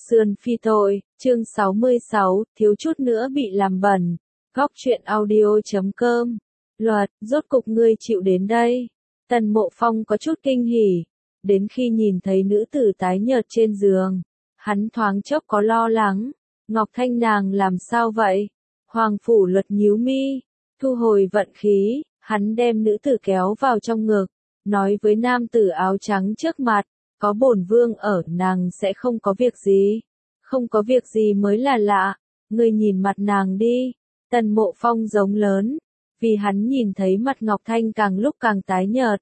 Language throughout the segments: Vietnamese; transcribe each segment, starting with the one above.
Sườn phi tội, chương 66, thiếu chút nữa bị làm bẩn. Góc truyện audio.com. Luật, rốt cục ngươi chịu đến đây. Tần Mộ Phong có chút kinh hỉ. Đến khi nhìn thấy nữ tử tái nhợt trên giường, hắn thoáng chốc có lo lắng. Ngọc Thanh nàng làm sao vậy? Hoàng Phủ Luật nhíu mi, thu hồi vận khí, hắn đem nữ tử kéo vào trong ngực, nói với nam tử áo trắng trước mặt. Có bổn vương ở, nàng sẽ không có việc gì. Không có việc gì mới là lạ. Ngươi nhìn mặt nàng đi. Tần Mộ Phong giống lớn. Vì hắn nhìn thấy mặt Ngọc Thanh càng lúc càng tái nhợt.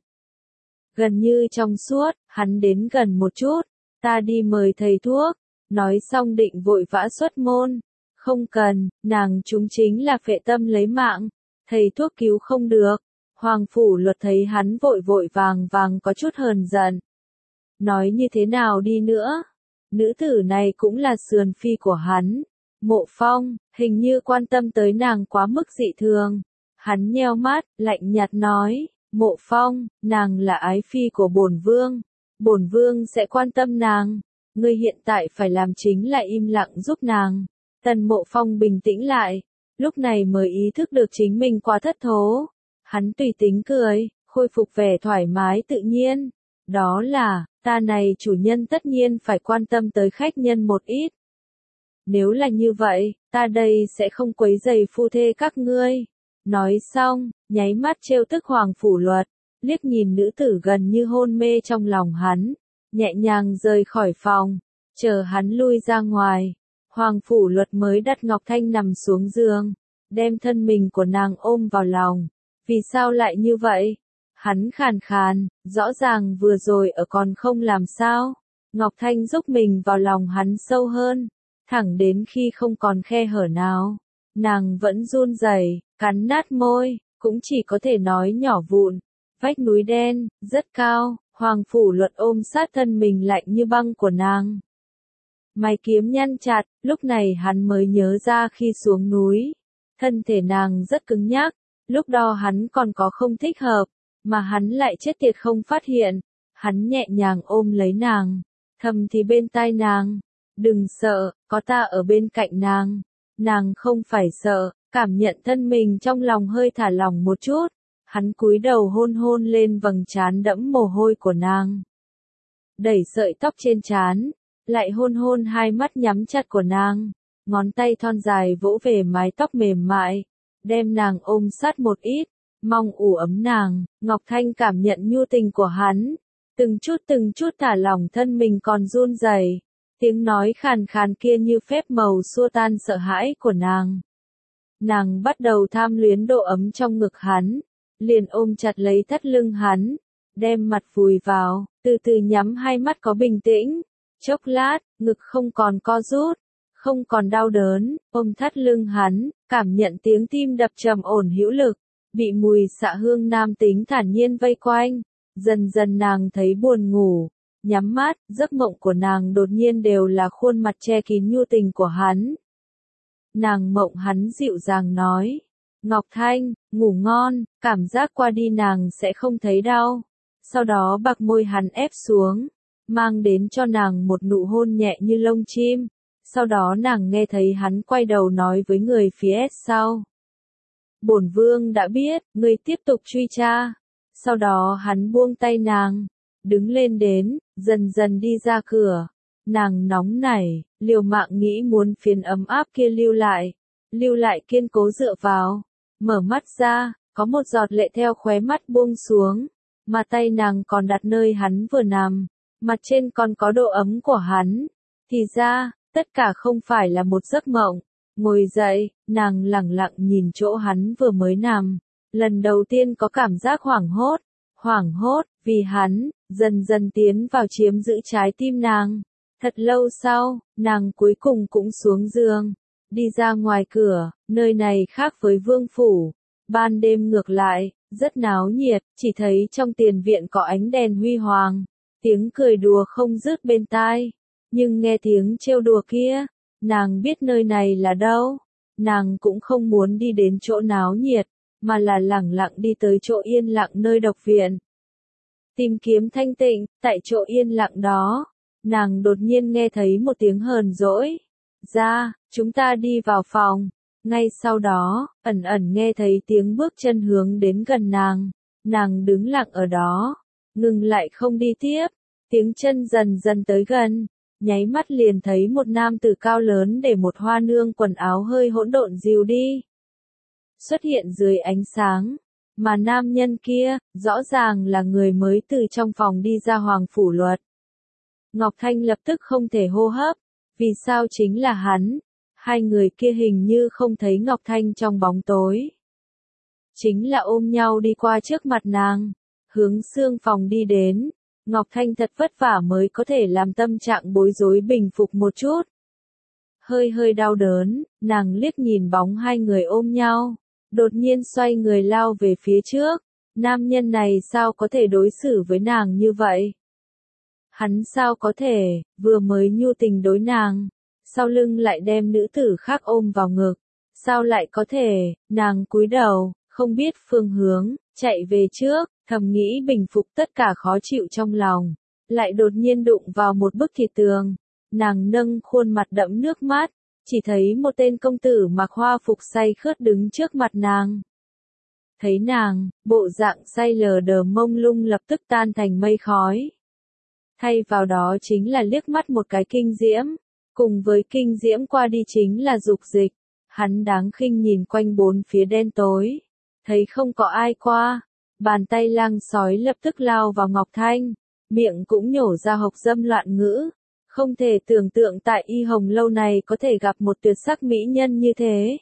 Gần như trong suốt, hắn đến gần một chút. Ta đi mời thầy thuốc. Nói xong định vội vã xuất môn. Không cần, nàng chúng chính là phệ tâm lấy mạng. Thầy thuốc cứu không được. Hoàng Phủ Luật thấy hắn vội vội vàng vàng có chút hờn giận. Nói như thế nào đi nữa, nữ tử này cũng là sườn phi của hắn. Mộ Phong, hình như quan tâm tới nàng quá mức dị thường. Hắn nheo mắt, lạnh nhạt nói, Mộ Phong, nàng là ái phi của bổn vương. Bổn vương sẽ quan tâm nàng. Ngươi hiện tại phải làm chính là im lặng giúp nàng. Tần Mộ Phong bình tĩnh lại, lúc này mới ý thức được chính mình quá thất thố. Hắn tùy tính cười, khôi phục vẻ thoải mái tự nhiên. Đó là, ta này chủ nhân tất nhiên phải quan tâm tới khách nhân một ít. Nếu là như vậy, ta đây sẽ không quấy rầy phu thê các ngươi. Nói xong, nháy mắt trêu tức Hoàng Phủ Luật, liếc nhìn nữ tử gần như hôn mê trong lòng hắn, nhẹ nhàng rời khỏi phòng, chờ hắn lui ra ngoài. Hoàng Phủ Luật mới đặt Ngọc Thanh nằm xuống giường, đem thân mình của nàng ôm vào lòng. Vì sao lại như vậy? Hắn khàn khàn, rõ ràng vừa rồi ở còn không làm sao. Ngọc Thanh giúp mình vào lòng hắn sâu hơn, thẳng đến khi không còn khe hở nào. Nàng vẫn run rẩy, cắn nát môi, cũng chỉ có thể nói nhỏ vụn. Vách núi đen, rất cao, Hoàng Phủ Luật ôm sát thân mình lạnh như băng của nàng. Mày kiếm nhăn chặt, lúc này hắn mới nhớ ra khi xuống núi. Thân thể nàng rất cứng nhắc, lúc đó hắn còn có không thích hợp. Mà hắn lại chết tiệt không phát hiện. Hắn nhẹ nhàng ôm lấy nàng, thầm thì bên tai nàng, đừng sợ, có ta ở bên cạnh nàng. Nàng không phải sợ, cảm nhận thân mình trong lòng hơi thả lỏng một chút. Hắn cúi đầu hôn hôn lên vầng trán đẫm mồ hôi của nàng. Đẩy sợi tóc trên trán, lại hôn hôn hai mắt nhắm chặt của nàng. Ngón tay thon dài vỗ về mái tóc mềm mại, đem nàng ôm sát một ít. Mong ủ ấm nàng. Ngọc Thanh cảm nhận nhu tình của hắn, từng chút thả lỏng thân mình còn run rẩy. Tiếng nói khàn khàn kia như phép màu xua tan sợ hãi của nàng. Nàng bắt đầu tham luyến độ ấm trong ngực hắn, liền ôm chặt lấy thắt lưng hắn, đem mặt vùi vào, từ từ nhắm hai mắt có bình tĩnh. Chốc lát, ngực không còn co rút, không còn đau đớn, ôm thắt lưng hắn, cảm nhận tiếng tim đập trầm ổn hữu lực. Bị mùi xạ hương nam tính thản nhiên vây quanh, dần dần nàng thấy buồn ngủ, nhắm mắt, giấc mộng của nàng đột nhiên đều là khuôn mặt che kín nhu tình của hắn. Nàng mộng hắn dịu dàng nói, Ngọc Thanh, ngủ ngon, cảm giác qua đi nàng sẽ không thấy đau. Sau đó bạc môi hắn ép xuống, mang đến cho nàng một nụ hôn nhẹ như lông chim. Sau đó nàng nghe thấy hắn quay đầu nói với người phía sau. Bổn vương đã biết, ngươi tiếp tục truy tra. Sau đó hắn buông tay nàng, đứng lên đến, dần dần đi ra cửa. Nàng nóng nảy, liều mạng nghĩ muốn phiến ấm áp kia lưu lại kiên cố dựa vào. Mở mắt ra, có một giọt lệ theo khóe mắt buông xuống, mà tay nàng còn đặt nơi hắn vừa nằm, mặt trên còn có độ ấm của hắn. Thì ra, tất cả không phải là một giấc mộng. Ngồi dậy, nàng lẳng lặng nhìn chỗ hắn vừa mới nằm. Lần đầu tiên có cảm giác hoảng hốt, vì hắn, dần dần tiến vào chiếm giữ trái tim nàng. Thật lâu sau, nàng cuối cùng cũng xuống giường, đi ra ngoài cửa, nơi này khác với vương phủ. Ban đêm ngược lại, rất náo nhiệt, chỉ thấy trong tiền viện có ánh đèn huy hoàng, tiếng cười đùa không dứt bên tai. Nhưng nghe tiếng trêu đùa kia, nàng biết nơi này là đâu. Nàng cũng không muốn đi đến chỗ náo nhiệt, mà là lẳng lặng đi tới chỗ yên lặng nơi độc viện. Tìm kiếm thanh tịnh, tại chỗ yên lặng đó, nàng đột nhiên nghe thấy một tiếng hờn dỗi. Ra, chúng ta đi vào phòng. Ngay sau đó, ẩn ẩn nghe thấy tiếng bước chân hướng đến gần nàng. Nàng đứng lặng ở đó, ngừng lại không đi tiếp. Tiếng chân dần dần tới gần, nháy mắt liền thấy một nam tử cao lớn để một hoa nương quần áo hơi hỗn độn dìu đi. Xuất hiện dưới ánh sáng, mà nam nhân kia, rõ ràng là người mới từ trong phòng đi ra Hoàng Phủ Luật. Ngọc Thanh lập tức không thể hô hấp, vì sao chính là hắn, hai người kia hình như không thấy Ngọc Thanh trong bóng tối. Chính là ôm nhau đi qua trước mặt nàng, hướng xương phòng đi đến. Ngọc Thanh thật vất vả mới có thể làm tâm trạng bối rối bình phục một chút. Hơi hơi đau đớn, nàng liếc nhìn bóng hai người ôm nhau, đột nhiên xoay người lao về phía trước. Nam nhân này sao có thể đối xử với nàng như vậy? Hắn sao có thể, vừa mới nhu tình đối nàng, sau lưng lại đem nữ tử khác ôm vào ngực. Sao lại có thể, nàng cúi đầu, không biết phương hướng, chạy về trước, thầm nghĩ bình phục tất cả khó chịu trong lòng. Lại đột nhiên đụng vào một bức thịt tường. Nàng nâng khuôn mặt đẫm nước mắt, chỉ thấy một tên công tử mặc hoa phục say khướt đứng trước mặt nàng. Thấy nàng, bộ dạng say lờ đờ mông lung lập tức tan thành mây khói. Thay vào đó chính là liếc mắt một cái kinh diễm, cùng với kinh diễm qua đi chính là dục dịch. Hắn đáng khinh nhìn quanh bốn phía đen tối, thấy không có ai qua, bàn tay lang sói lập tức lao vào Ngọc Thanh, miệng cũng nhổ ra hộc dâm loạn ngữ. Không thể tưởng tượng tại Y Hồng lâu này có thể gặp một tuyệt sắc mỹ nhân như thế.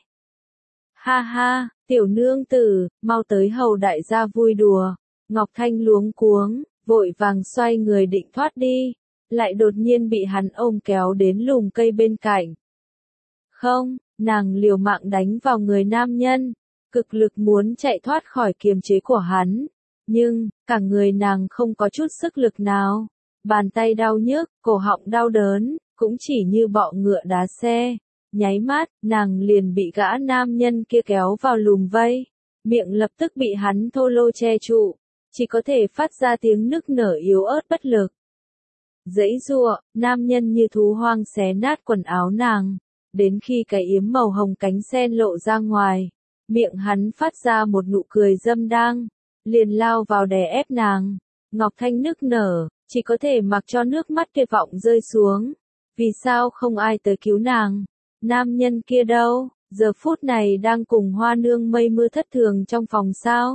Ha ha, tiểu nương tử, mau tới hầu đại gia vui đùa. Ngọc Thanh luống cuống, vội vàng xoay người định thoát đi, lại đột nhiên bị hắn ôm kéo đến lùm cây bên cạnh. Không, nàng liều mạng đánh vào người nam nhân, cực lực muốn chạy thoát khỏi kiềm chế của hắn, nhưng, cả người nàng không có chút sức lực nào. Bàn tay đau nhức, cổ họng đau đớn, cũng chỉ như bọ ngựa đá xe. Nháy mắt, nàng liền bị gã nam nhân kia kéo vào lùm vây. Miệng lập tức bị hắn thô lô che trụ, chỉ có thể phát ra tiếng nức nở yếu ớt bất lực. Giãy giụa, nam nhân như thú hoang xé nát quần áo nàng, đến khi cái yếm màu hồng cánh sen lộ ra ngoài, miệng hắn phát ra một nụ cười dâm đang, liền lao vào đè ép nàng. Ngọc Thanh nức nở, chỉ có thể mặc cho nước mắt tuyệt vọng rơi xuống. Vì sao không ai tới cứu nàng? Nam nhân kia đâu? Giờ phút này đang cùng hoa nương mây mưa thất thường trong phòng sao?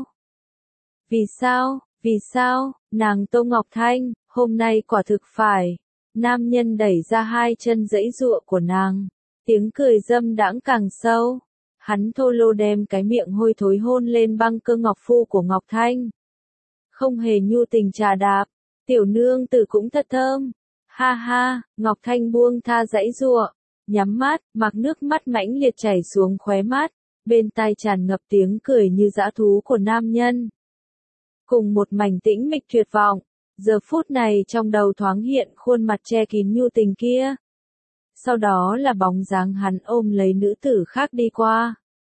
Vì sao? Vì sao? Nàng Tô Ngọc Thanh, hôm nay quả thực phải. Nam nhân đẩy ra hai chân giãy giụa của nàng. Tiếng cười dâm đãng càng sâu. Hắn thô lô đem cái miệng hôi thối hôn lên băng cơ ngọc phu của Ngọc Thanh. Không hề nhu tình trà đạp. Tiểu nương tử cũng thật thơm. Ha ha, Ngọc Thanh buông tha giãy giụa, nhắm mắt, mặc nước mắt mãnh liệt chảy xuống khóe mắt, bên tai tràn ngập tiếng cười như dã thú của nam nhân. Cùng một mảnh tĩnh mịch tuyệt vọng, giờ phút này trong đầu thoáng hiện khuôn mặt che kín nhu tình kia. Sau đó là bóng dáng hắn ôm lấy nữ tử khác đi qua.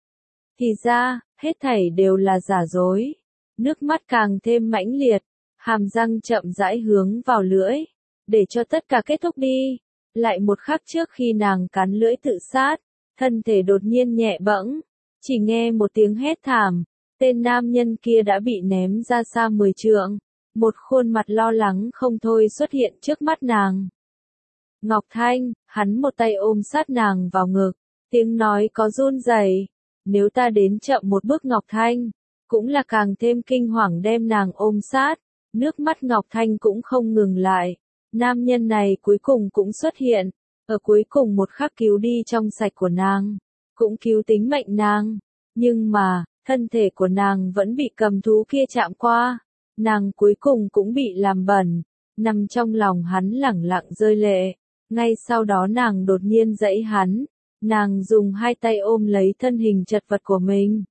Thì ra, hết thảy đều là giả dối. Nước mắt càng thêm mãnh liệt, hàm răng chậm rãi hướng vào lưỡi, để cho tất cả kết thúc đi. Lại một khắc trước khi nàng cắn lưỡi tự sát, thân thể đột nhiên nhẹ bẫng, chỉ nghe một tiếng hét thảm, tên nam nhân kia đã bị ném ra xa 10 trượng, một khuôn mặt lo lắng không thôi xuất hiện trước mắt nàng. Ngọc Thanh, hắn một tay ôm sát nàng vào ngực, tiếng nói có run rẩy, nếu ta đến chậm một bước Ngọc Thanh, cũng là càng thêm kinh hoàng đem nàng ôm sát, nước mắt Ngọc Thanh cũng không ngừng lại. Nam nhân này cuối cùng cũng xuất hiện, ở cuối cùng một khắc cứu đi trong sạch của nàng, cũng cứu tính mệnh nàng, nhưng mà, thân thể của nàng vẫn bị cầm thú kia chạm qua, nàng cuối cùng cũng bị làm bẩn, nằm trong lòng hắn lẳng lặng rơi lệ, ngay sau đó nàng đột nhiên dãy hắn, nàng dùng hai tay ôm lấy thân hình chật vật của mình,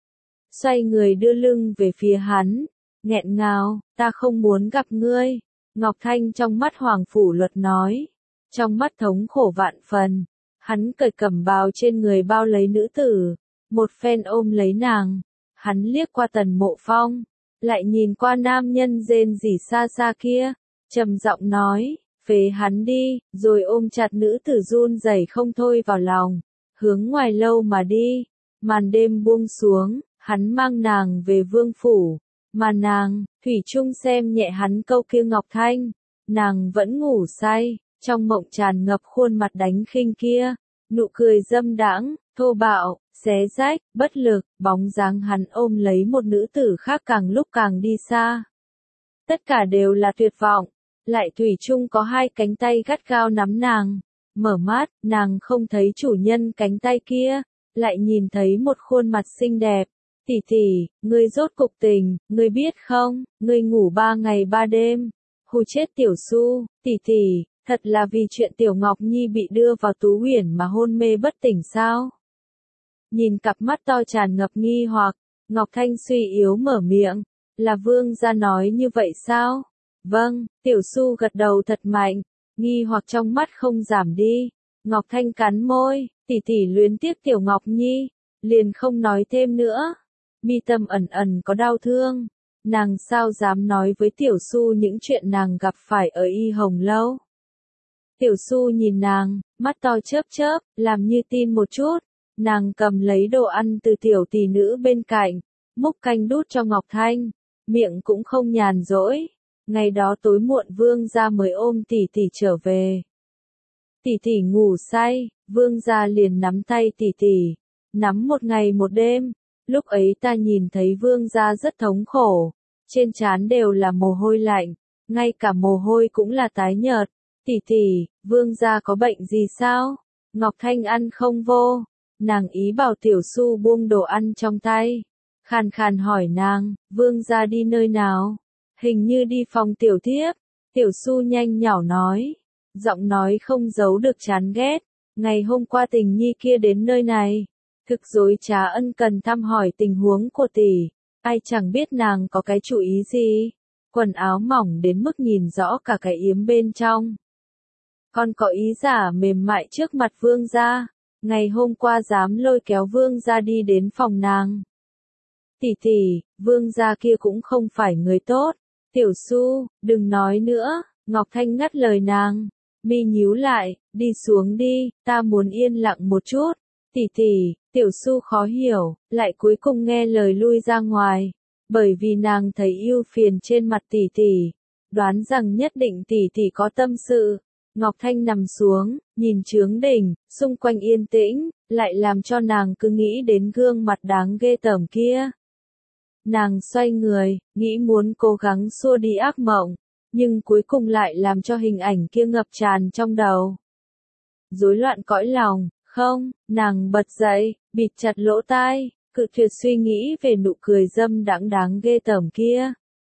xoay người đưa lưng về phía hắn, nghẹn ngào, ta không muốn gặp ngươi. Ngọc Thanh trong mắt Hoàng Phủ Luật nói, trong mắt thống khổ vạn phần, hắn cởi cẩm bào trên người bao lấy nữ tử, một phen ôm lấy nàng, hắn liếc qua Tần Mộ Phong, lại nhìn qua nam nhân rên rỉ xa xa kia, trầm giọng nói, phế hắn đi, rồi ôm chặt nữ tử run rẩy không thôi vào lòng, hướng ngoài lâu mà đi. Màn đêm buông xuống, hắn mang nàng về vương phủ, mà nàng, thủy chung xem nhẹ hắn câu kia Ngọc Thanh, nàng vẫn ngủ say, trong mộng tràn ngập khuôn mặt đánh khinh kia, nụ cười dâm đãng, thô bạo, xé rách, bất lực, bóng dáng hắn ôm lấy một nữ tử khác càng lúc càng đi xa. Tất cả đều là tuyệt vọng, lại thủy chung có hai cánh tay gắt gao nắm nàng. Mở mắt, nàng không thấy chủ nhân cánh tay kia, lại nhìn thấy một khuôn mặt xinh đẹp. Tỷ tỷ, ngươi rốt cục tình, ngươi biết không, ngươi ngủ 3 ngày 3 đêm. Hù chết Tiểu Su, tỷ tỷ, thật là vì chuyện Tiểu Ngọc Nhi bị đưa vào Tú Huyền mà hôn mê bất tỉnh sao? Nhìn cặp mắt to tràn ngập nghi hoặc, Ngọc Thanh suy yếu mở miệng, là vương gia nói như vậy sao? Vâng, Tiểu Su gật đầu thật mạnh, nghi hoặc trong mắt không giảm đi. Ngọc Thanh cắn môi, tỷ tỷ luyến tiếc Tiểu Ngọc Nhi, liền không nói thêm nữa. Mi tâm ẩn ẩn có đau thương, nàng sao dám nói với Tiểu Su những chuyện nàng gặp phải ở Y Hồng Lâu. Tiểu Su nhìn nàng, mắt to chớp chớp, làm như tin một chút. Nàng cầm lấy đồ ăn từ tiểu tỷ nữ bên cạnh, múc canh đút cho Ngọc Thanh, miệng cũng không nhàn rỗi. Ngày đó tối muộn vương gia mới ôm tỷ tỷ trở về. Tỷ tỷ ngủ say, vương gia liền nắm tay tỷ tỷ, nắm một ngày một đêm. Lúc ấy ta nhìn thấy vương gia rất thống khổ, trên trán đều là mồ hôi lạnh, ngay cả mồ hôi cũng là tái nhợt. Tỷ tỷ, vương gia có bệnh gì sao? Ngọc Thanh ăn không vô. Nàng ý bảo Tiểu Su buông đồ ăn trong tay. Khàn khàn hỏi nàng, vương gia đi nơi nào? Hình như đi phòng tiểu thiếp. Tiểu Su nhanh nhảu nói. Giọng nói không giấu được chán ghét. Ngày hôm qua tình nhi kia đến nơi này. Thực dối trá ân cần thăm hỏi tình huống của tỷ. Ai chẳng biết nàng có cái chủ ý gì. Quần áo mỏng đến mức nhìn rõ cả cái yếm bên trong. Còn có ý giả mềm mại trước mặt vương gia. Ngày hôm qua dám lôi kéo vương gia đi đến phòng nàng. Tỷ tỷ, vương gia kia cũng không phải người tốt. Tiểu Su, đừng nói nữa. Ngọc Thanh ngắt lời nàng. Mi nhíu lại, đi xuống đi, ta muốn yên lặng một chút. Tỷ tỷ, Tiểu Su khó hiểu, lại cuối cùng nghe lời lui ra ngoài. Bởi vì nàng thấy ưu phiền trên mặt tỷ tỷ. Đoán rằng nhất định tỷ tỷ có tâm sự. Ngọc Thanh nằm xuống, nhìn chướng đỉnh, xung quanh yên tĩnh, lại làm cho nàng cứ nghĩ đến gương mặt đáng ghê tởm kia. Nàng xoay người, nghĩ muốn cố gắng xua đi ác mộng, nhưng cuối cùng lại làm cho hình ảnh kia ngập tràn trong đầu. Rối loạn cõi lòng, không, nàng bật dậy, bịt chặt lỗ tai, cự tuyệt suy nghĩ về nụ cười dâm đãng đáng ghê tởm kia.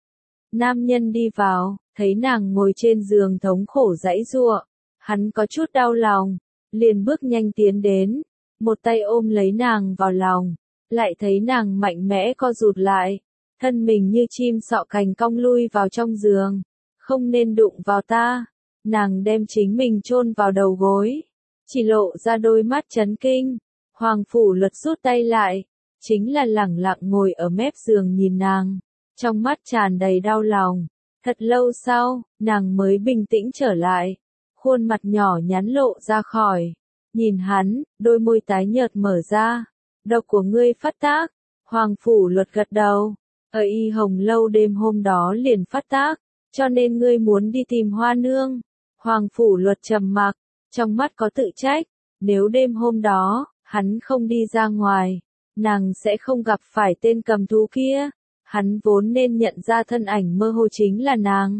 Nam nhân đi vào, thấy nàng ngồi trên giường thống khổ giãy giụa, hắn có chút đau lòng, liền bước nhanh tiến đến, một tay ôm lấy nàng vào lòng, lại thấy nàng mạnh mẽ co rụt lại, thân mình như chim sọ cành cong lui vào trong giường, không nên đụng vào ta. Nàng đem chính mình chôn vào đầu gối, chỉ lộ ra đôi mắt chấn kinh. Hoàng Phủ Luật rút tay lại, chính là lẳng lặng ngồi ở mép giường nhìn nàng, trong mắt tràn đầy đau lòng. Thật lâu sau, nàng mới bình tĩnh trở lại, khuôn mặt nhỏ nhắn lộ ra khỏi. Nhìn hắn, đôi môi tái nhợt mở ra. Độc của ngươi phát tác. Hoàng Phủ Luật gật đầu. Ở Y Hồng Lâu đêm hôm đó liền phát tác, cho nên ngươi muốn đi tìm Hoa Nương. Hoàng Phủ Luật trầm mặc, trong mắt có tự trách. Nếu đêm hôm đó, hắn không đi ra ngoài, nàng sẽ không gặp phải tên cầm thú kia. Hắn vốn nên nhận ra thân ảnh mơ hồ chính là nàng.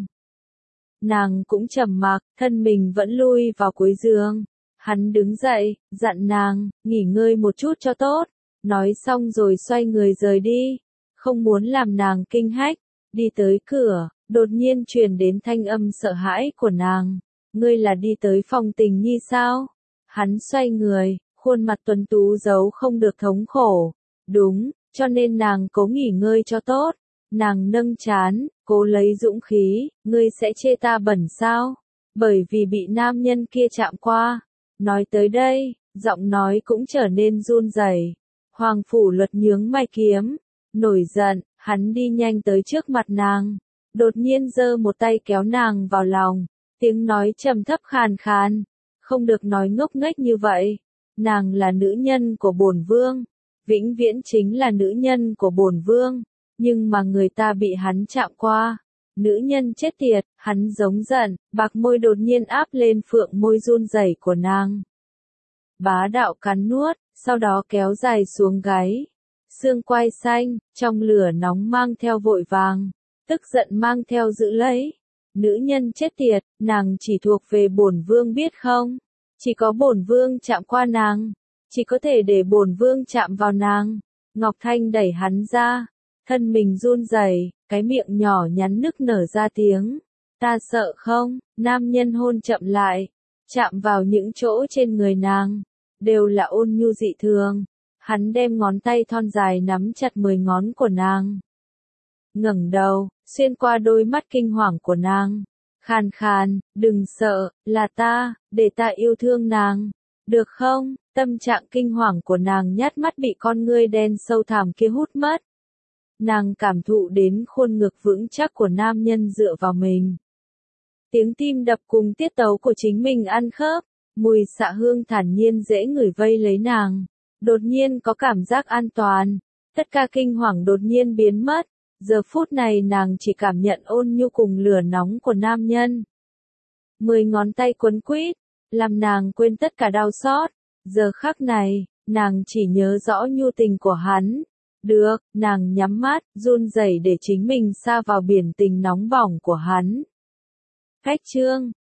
Nàng cũng trầm mặc, thân mình vẫn lui vào cuối giường. Hắn đứng dậy, dặn nàng, nghỉ ngơi một chút cho tốt. Nói xong rồi xoay người rời đi. Không muốn làm nàng kinh hách. Đi tới cửa, đột nhiên truyền đến thanh âm sợ hãi của nàng. Ngươi là đi tới phòng Tình Nhi sao? Hắn xoay người, khuôn mặt tuấn tú giấu không được thống khổ. Đúng, cho nên nàng cố nghỉ ngơi cho tốt. Nàng nâng trán, cố lấy dũng khí, ngươi sẽ chê ta bẩn sao? Bởi vì bị nam nhân kia chạm qua. Nói tới đây, giọng nói cũng trở nên run rẩy. Hoàng Phủ Luật nhướng mày kiếm, nổi giận, hắn đi nhanh tới trước mặt nàng, đột nhiên giơ một tay kéo nàng vào lòng, Tiếng nói trầm thấp khàn khàn, không được nói ngốc nghếch như vậy. Nàng là nữ nhân của bổn vương, vĩnh viễn chính là nữ nhân của bổn vương, nhưng mà người ta bị hắn chạm qua. Nữ nhân chết tiệt, hắn giống giận, bạc môi đột nhiên áp lên phượng môi run rẩy của nàng. Bá đạo cắn nuốt, sau đó kéo dài xuống gáy. Xương quai xanh, trong lửa nóng mang theo vội vàng, tức giận mang theo giữ lấy. Nữ nhân chết tiệt, nàng chỉ thuộc về bổn vương biết không? Chỉ có bổn vương chạm qua nàng, chỉ có thể để bổn vương chạm vào nàng. Ngọc Thanh đẩy hắn ra, thân mình run rẩy, cái miệng nhỏ nhắn nức nở ra tiếng. Ta sợ không? Nam nhân hôn chậm lại, chạm vào những chỗ trên người nàng, đều là ôn nhu dị thường. Hắn đem ngón tay thon dài nắm chặt 10 ngón của nàng. Ngẩng đầu, xuyên qua đôi mắt kinh hoàng của nàng. Khàn khàn, đừng sợ, là ta, để ta yêu thương nàng. Được không? Tâm trạng kinh hoàng của nàng nhát mắt bị con ngươi đen sâu thẳm kia hút mất. Nàng cảm thụ đến khuôn ngực vững chắc của nam nhân dựa vào mình. Tiếng tim đập cùng tiết tấu của chính mình ăn khớp, mùi xạ hương thản nhiên dễ ngửi vây lấy nàng. Đột nhiên có cảm giác an toàn, tất cả kinh hoàng đột nhiên biến mất. Giờ phút này nàng chỉ cảm nhận ôn nhu cùng lửa nóng của nam nhân. 10 ngón tay quấn quýt, làm nàng quên tất cả đau xót. Giờ khắc này, nàng chỉ nhớ rõ nhu tình của hắn. Được, nàng nhắm mắt, run rẩy để chính mình sa vào biển tình nóng bỏng của hắn. Cách chương